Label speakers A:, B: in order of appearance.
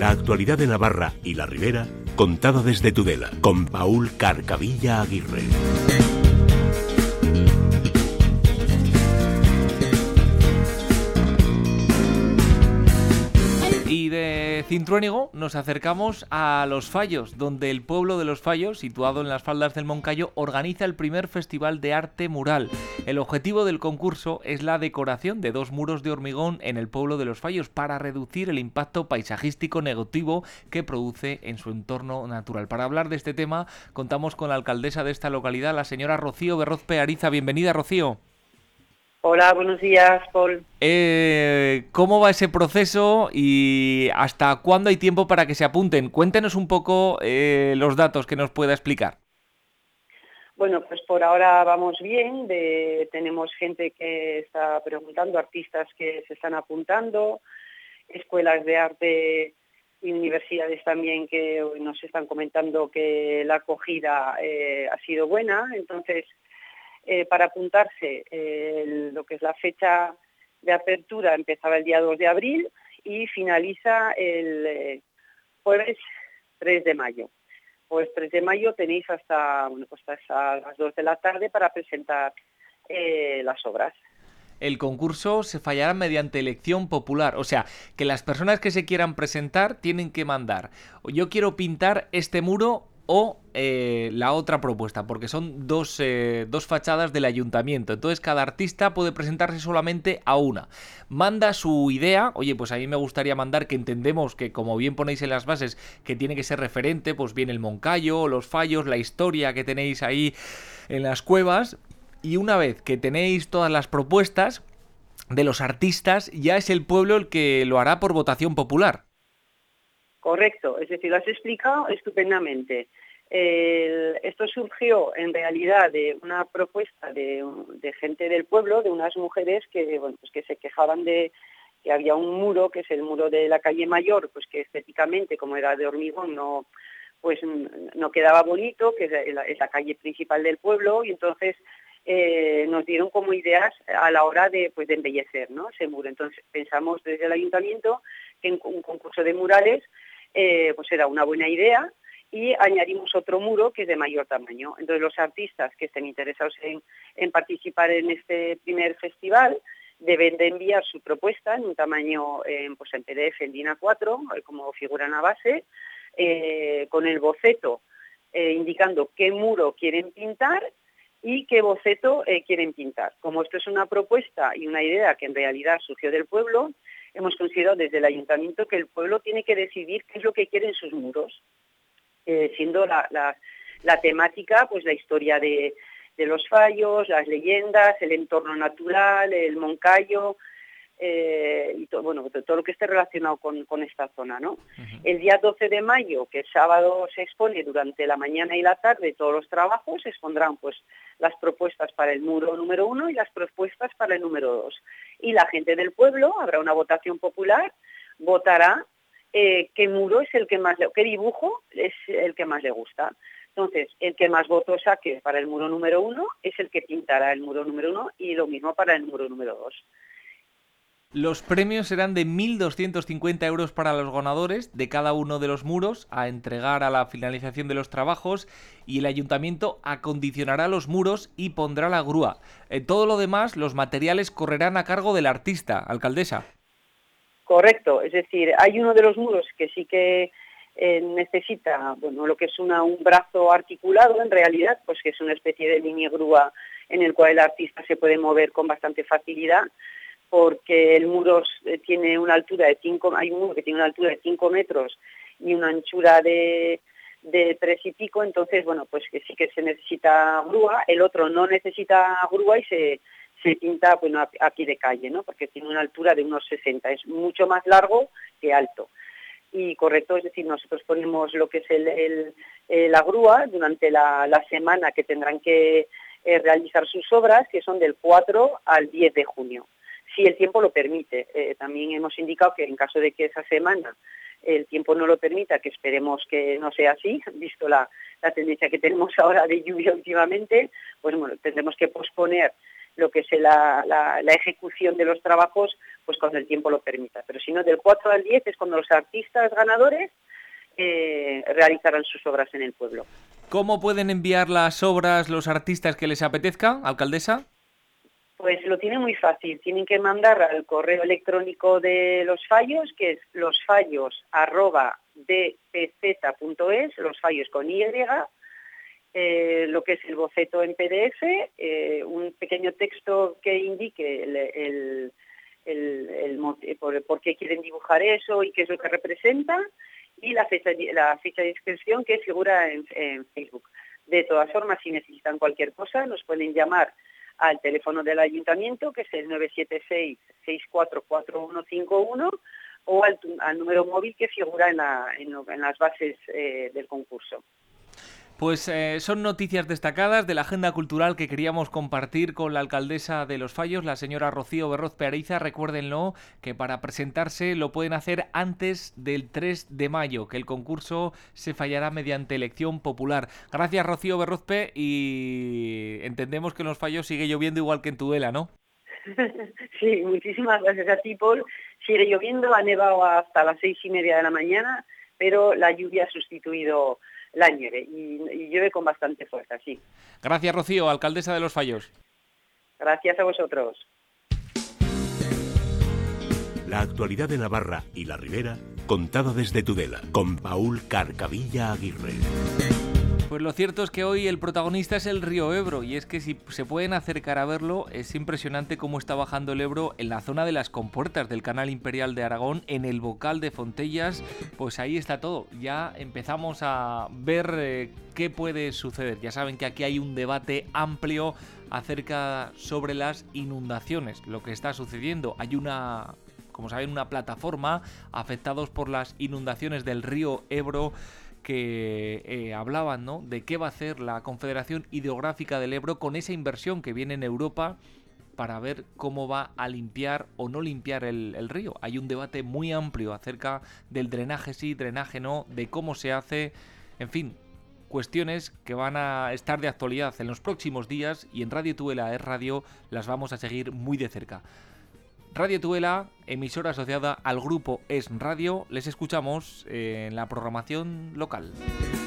A: La actualidad de Navarra y la Ribera, contada desde Tudela, con Paul Carcavilla Aguirre.
B: Y de Cintruénigo nos acercamos a Los Fallos, donde el pueblo de Los Fallos, situado en las faldas del Moncayo, organiza el primer festival de arte mural. El objetivo del concurso es la decoración de 2 muros de hormigón en el pueblo de Los Fallos para reducir el impacto paisajístico negativo que produce en su entorno natural. Para hablar de este tema contamos con la alcaldesa de esta localidad, la señora Rocío Berrozpe Ariza. Bienvenida, Rocío.
C: Hola, buenos días, Paul.
B: ¿Cómo va ese proceso y hasta cuándo hay tiempo para que se apunten? Cuéntenos un poco los datos que nos pueda explicar.
C: Bueno, pues por ahora vamos bien. Tenemos gente que está preguntando, artistas que se están apuntando, escuelas de arte y universidades también que hoy nos están comentando que la acogida ha sido buena. Entonces, para apuntarse, lo que es la fecha de apertura empezaba el día 2 de abril y finaliza el jueves 3 de mayo. Pues 3 de mayo tenéis hasta las 2 de la tarde para presentar las obras.
B: El concurso se fallará mediante elección popular, o sea, que las personas que se quieran presentar tienen que mandar: yo quiero pintar este muro o la otra propuesta, porque son dos fachadas del ayuntamiento. Entonces cada artista puede presentarse solamente a una. Manda su idea. Oye, pues a mí me gustaría mandar, que entendemos que, como bien ponéis en las bases, que tiene que ser referente, pues bien el Moncayo, Los Fallos, la historia que tenéis ahí en las cuevas. Y una vez que tenéis todas las propuestas de los artistas, ya es el pueblo el que lo hará por votación popular.
C: Correcto, es decir, lo has explicado estupendamente. Esto surgió en realidad de una propuesta de gente del pueblo, de unas mujeres que, bueno, pues que se quejaban de que había un muro, que es el muro de la calle Mayor, pues que estéticamente, como era de hormigón, no quedaba bonito, que es la calle principal del pueblo, y entonces nos dieron como ideas a la hora de embellecer, ¿no?, ese muro. Entonces pensamos desde el ayuntamiento que en un concurso de murales pues era una buena idea, y añadimos otro muro que es de mayor tamaño. Entonces los artistas que estén interesados en participar en este primer festival deben de enviar su propuesta en un tamaño en PDF, en DIN A4, como figura en la base, con el boceto indicando qué muro quieren pintar y qué boceto quieren pintar. Como esto es una propuesta y una idea que en realidad surgió del pueblo, hemos considerado desde el ayuntamiento que el pueblo tiene que decidir qué es lo que quiere en sus muros, siendo la temática, pues la historia de los fallos, las leyendas, el entorno natural, el Moncayo, y todo lo que esté relacionado con esta zona, ¿no? Uh-huh. El día 12 de mayo, que es sábado, se expone durante la mañana y la tarde todos los trabajos. Se expondrán pues las propuestas para el muro número 1 y las propuestas para el número 2. Y la gente del pueblo, habrá una votación popular, votará qué muro es el que más, qué dibujo es el que más le gusta. Entonces, el que más votos saque para el muro número 1 es el que pintará el muro número 1, y lo mismo para el muro número 2.
B: Los premios serán de 1.250 euros para los ganadores de cada uno de los muros, a entregar a la finalización de los trabajos, y el ayuntamiento acondicionará los muros y pondrá la grúa. Todo lo demás, los materiales, correrán a cargo del artista, alcaldesa.
C: Correcto, es decir, hay uno de los muros que sí que necesita, lo que es un brazo articulado, en realidad, pues que es una especie de mini grúa en el cual el artista se puede mover con bastante facilidad, porque el muro tiene una altura de 5, hay un muro que tiene una altura de 5 metros y una anchura de 3 y pico, entonces, pues que sí que se necesita grúa. El otro no necesita grúa y se pinta, aquí de calle, ¿no?, porque tiene una altura de unos 60, es mucho más largo que alto. Y correcto, es decir, nosotros ponemos lo que es la grúa durante la semana que tendrán que realizar sus obras, que son del 4 al 10 de junio. Si el tiempo lo permite. También hemos indicado que en caso de que esa semana el tiempo no lo permita, que esperemos que no sea así, visto la tendencia que tenemos ahora de lluvia últimamente, pues tendremos que posponer lo que es la ejecución de los trabajos, pues cuando el tiempo lo permita. Pero si no, del 4 al 10 es cuando los artistas ganadores realizarán sus obras en el pueblo.
B: ¿Cómo pueden enviar las obras los artistas que les apetezca, alcaldesa?
C: Pues lo tienen muy fácil, tienen que mandar al correo electrónico de Los Fallos, que es losfallos@dpz.es, Los Fallos con Y, lo que es el boceto en PDF, un pequeño texto que indique por qué quieren dibujar eso y qué es lo que representa, y la ficha de inscripción que figura en Facebook. De todas formas, si necesitan cualquier cosa, nos pueden llamar al teléfono del ayuntamiento, que es el 976-644151, o al número móvil que figura en las bases del concurso.
B: Pues son noticias destacadas de la agenda cultural que queríamos compartir con la alcaldesa de Los Fallos, la señora Rocío Berroz Peariza. Recuérdenlo, que para presentarse lo pueden hacer antes del 3 de mayo, que el concurso se fallará mediante elección popular. Gracias, Rocío Berrozpe, y entendemos que en Los Fallos sigue lloviendo igual que en Tudela, ¿no?
C: Sí, muchísimas gracias a ti, Paul. Sigue lloviendo, ha nevado hasta las 6:30 de la mañana, pero la lluvia ha sustituido la nieve y llueve con bastante fuerza, sí.
B: Gracias, Rocío, alcaldesa de Los Fallos.
C: Gracias a vosotros.
A: La actualidad de Navarra y la Ribera, contada desde Tudela, con Paul Carcavilla Aguirre.
B: Pues lo cierto es que hoy el protagonista es el río Ebro, y es que si se pueden acercar a verlo, es impresionante cómo está bajando el Ebro en la zona de las compuertas del Canal Imperial de Aragón, en el Bocal de Fontellas. Pues ahí está todo, ya empezamos a ver qué puede suceder. Ya saben que aquí hay un debate amplio acerca sobre las inundaciones, lo que está sucediendo. Hay como saben, una plataforma afectados por las inundaciones del río Ebro, que hablaban, ¿no?, de qué va a hacer la Confederación Hidrográfica del Ebro con esa inversión que viene en Europa para ver cómo va a limpiar o no limpiar el río. Hay un debate muy amplio acerca del drenaje sí, drenaje no, de cómo se hace, en fin, cuestiones que van a estar de actualidad en los próximos días, y en Radio Tudela es Radio las vamos a seguir muy de cerca. Radio Tudela, emisora asociada al grupo Es Radio, les escuchamos en la programación local.